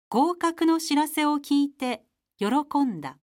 合格の知らせを聞いて喜んだ。